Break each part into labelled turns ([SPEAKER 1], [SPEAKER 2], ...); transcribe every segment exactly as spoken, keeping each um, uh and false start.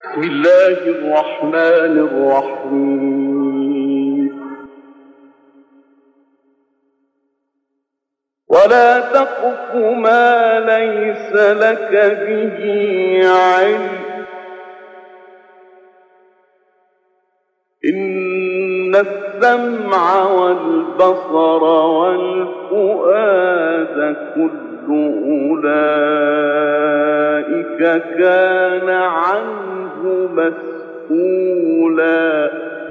[SPEAKER 1] بسم الله الرحمن الرحيم ولا تقف ما ليس لك به علم إن السمع والبصر والفؤاد كل أولئك كان عنه مسؤولا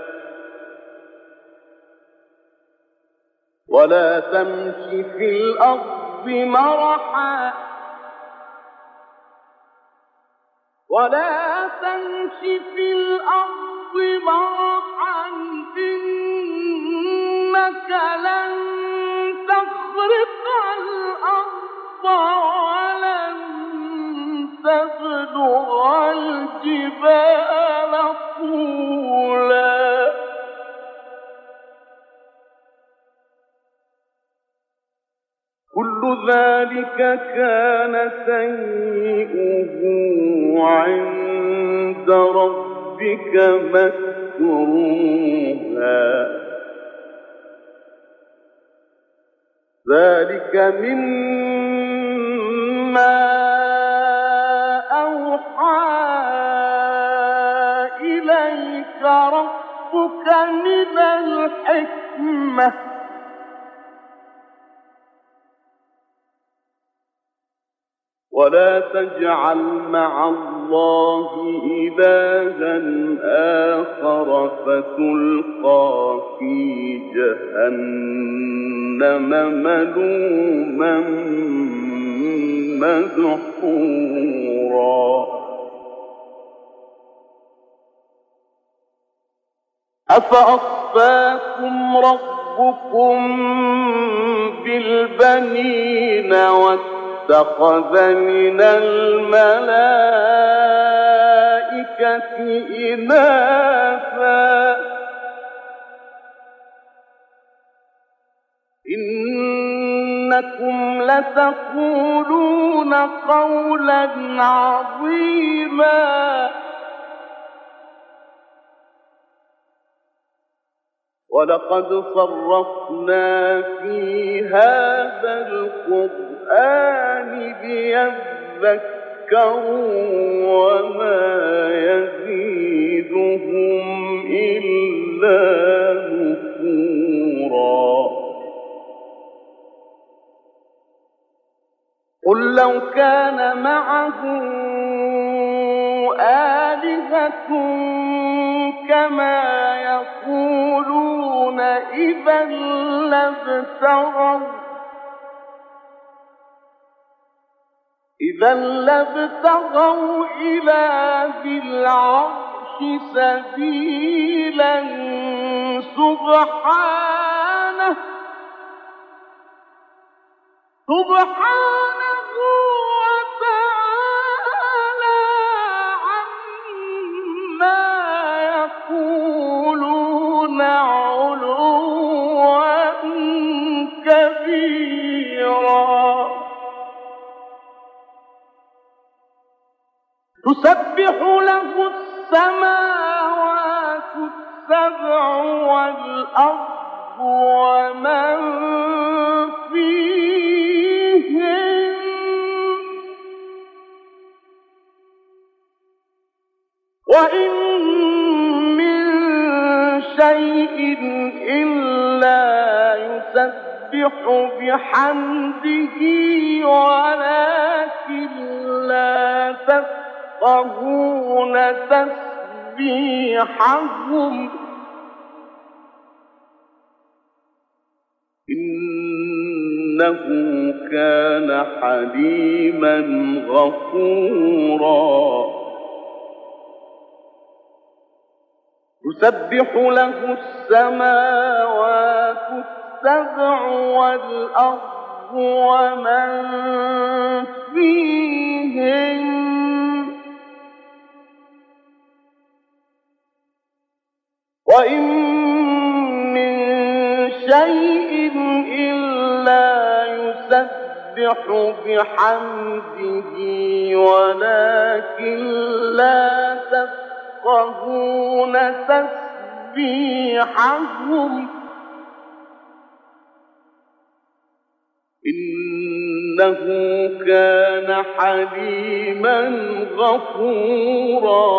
[SPEAKER 1] ولا تمش في الأرض مرحا ولا تمش في الأرض مرحا إنك لن تخرق الأرض ولن تبلغ الجبال طولا كل ذلك كان سيئه عند ربك مكروها ذلك مما أوحى إليك ربك من الحكمة ولا تجعل مع الله إلها آخر فتلقى في جهنم ملوما مدحورا أفأصفاكم ربكم بالبنين اتخذ من الملائكة إناثا إنكم لتقولون قولا عظيما ولقد صرفنا في هذا القرآن ليذكروا وما يزيدهم إلا نفورا قل لو كان معه آلهة كما يقولون إذا لابتغوا إذا لابتغوا إلى ذي العرش سبيلا سبحانه سبحانه وتعالى عما يقولون علوا كبيرا تسبح له السماوات السبع والأرض ومن فيهن وإن من شيء إلا يسبح بحمده ولكن لا تفقهون تسبيحهم إنه كان حليما غفورا تسبح له السماوات السبع والأرض ومن فيهن وإن من شيء إلا يسبح بحمده ولكن لا تفقهون يفقهون تسبيحهم إنه كان حليما غفورا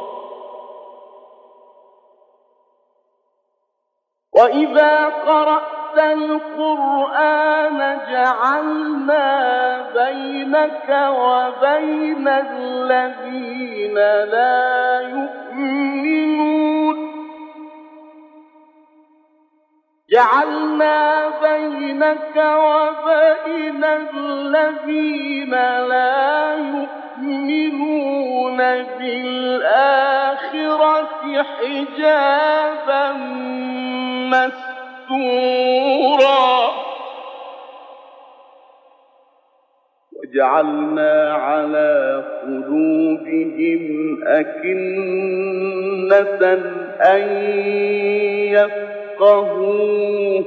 [SPEAKER 1] وإذا قرأت القرآن جعلنا بينك وبين الذين لا يؤمنون جعلنا بينك وبين الذين لا يؤمنون بالآخرة حجابا مستورا وجعلنا على قلوبهم أكنة أن يفقهوه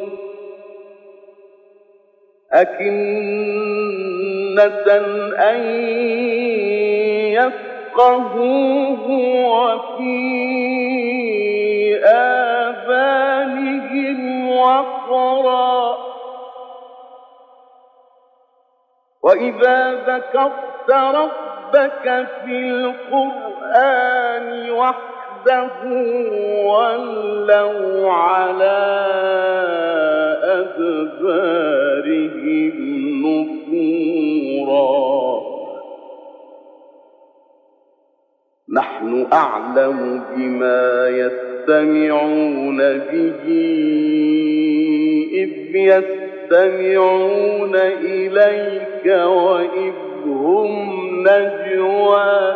[SPEAKER 1] أكنة أن يفقهوه وفي آذانهم وقرا وإذا ذكرت ربك في القرآن وحده ولوا على أدبارهم نفورا نحن أعلم بما يستمعون به إذ يستمعون إليك وإذ هم نجوى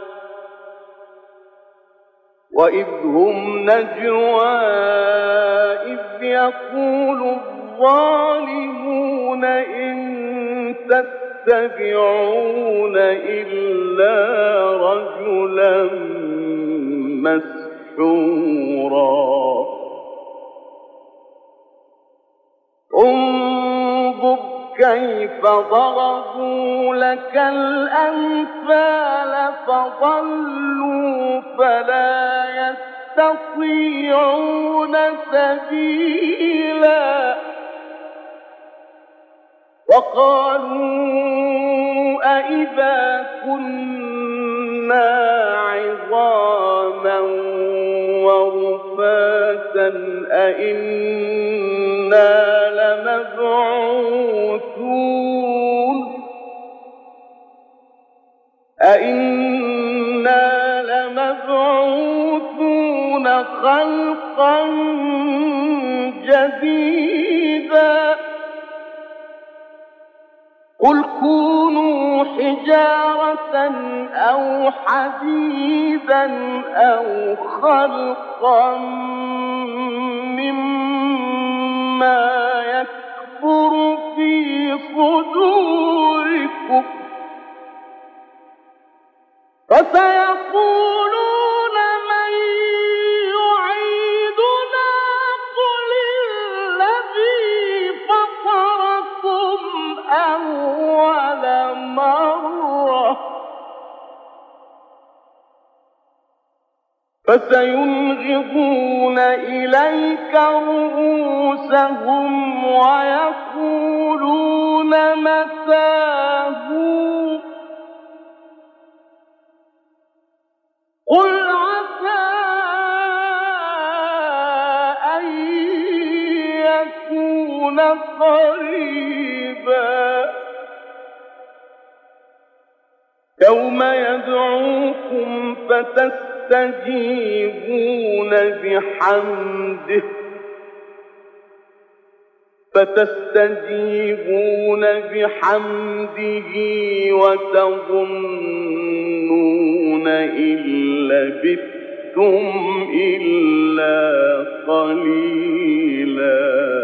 [SPEAKER 1] وإذ هم نجوى إذ يقول الظالمون إن تتبعون إلا رجلا مسحورا انظر كيف ضربوا لك الأمثال فضلوا فلا يستطيعون سبيلا وقالوا أإذا كنا عظاما ورفاتا أإنا لمبعوثون أإنا لمبعوثون خلقا جديدا قل كونوا حجارة أو حديدا أو خلقا مما يكبر في صدوركم فسيقولون من يعيدنا قل الذي فطركم أول مرة فسينغضون إليك رؤوسهم ويقولون متى هو قل عسى أن يكون قريبا يوم يدعوكم فتستجيبون بحمده فتستجيبون بحمده وتظنون إن لبثتم إلا قليلا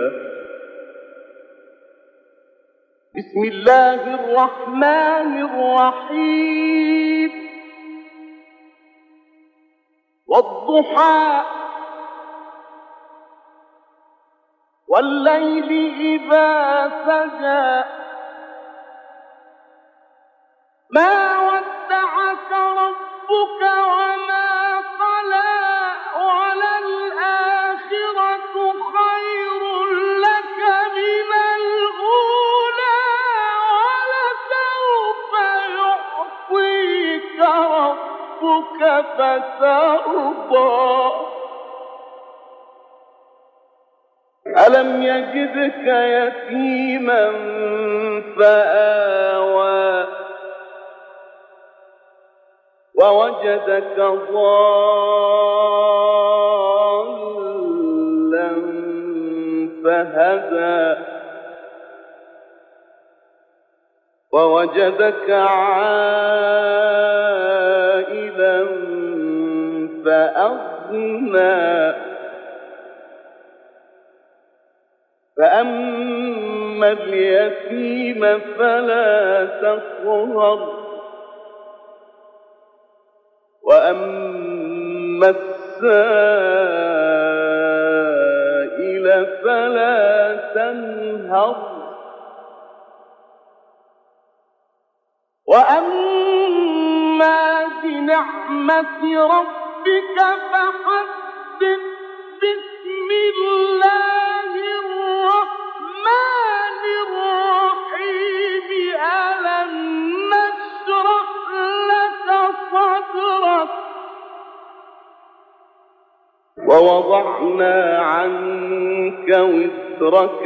[SPEAKER 1] بسم الله الرحمن الرحيم والضحى والليل إذا سجى ما ودعك ربك وما فترضى ألم يجدك يتيما فآوى ووجدك ضالا فهدى ووجدك عائلا فأغنى فأما اليتيم فلا تقهر وأما السائل فلا تنهر وأما بنعمة ربك فحدث بسم الله الرحمن الرحيم ألم نشرح لك صدرك ووضعنا عنك وزرك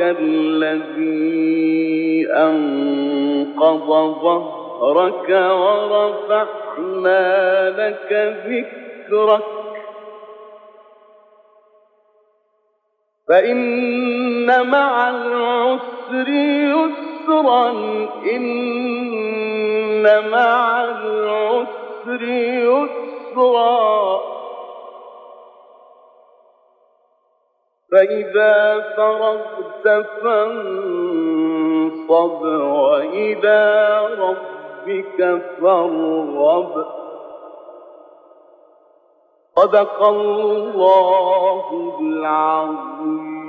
[SPEAKER 1] الذي أنقض ظهرك ورفعنا لك ذكرك فإن مع العسر يسرا إن مع العسر يسرا فإذا فرغت فانصب وإلى ربك فارغب صدق الله العظيم.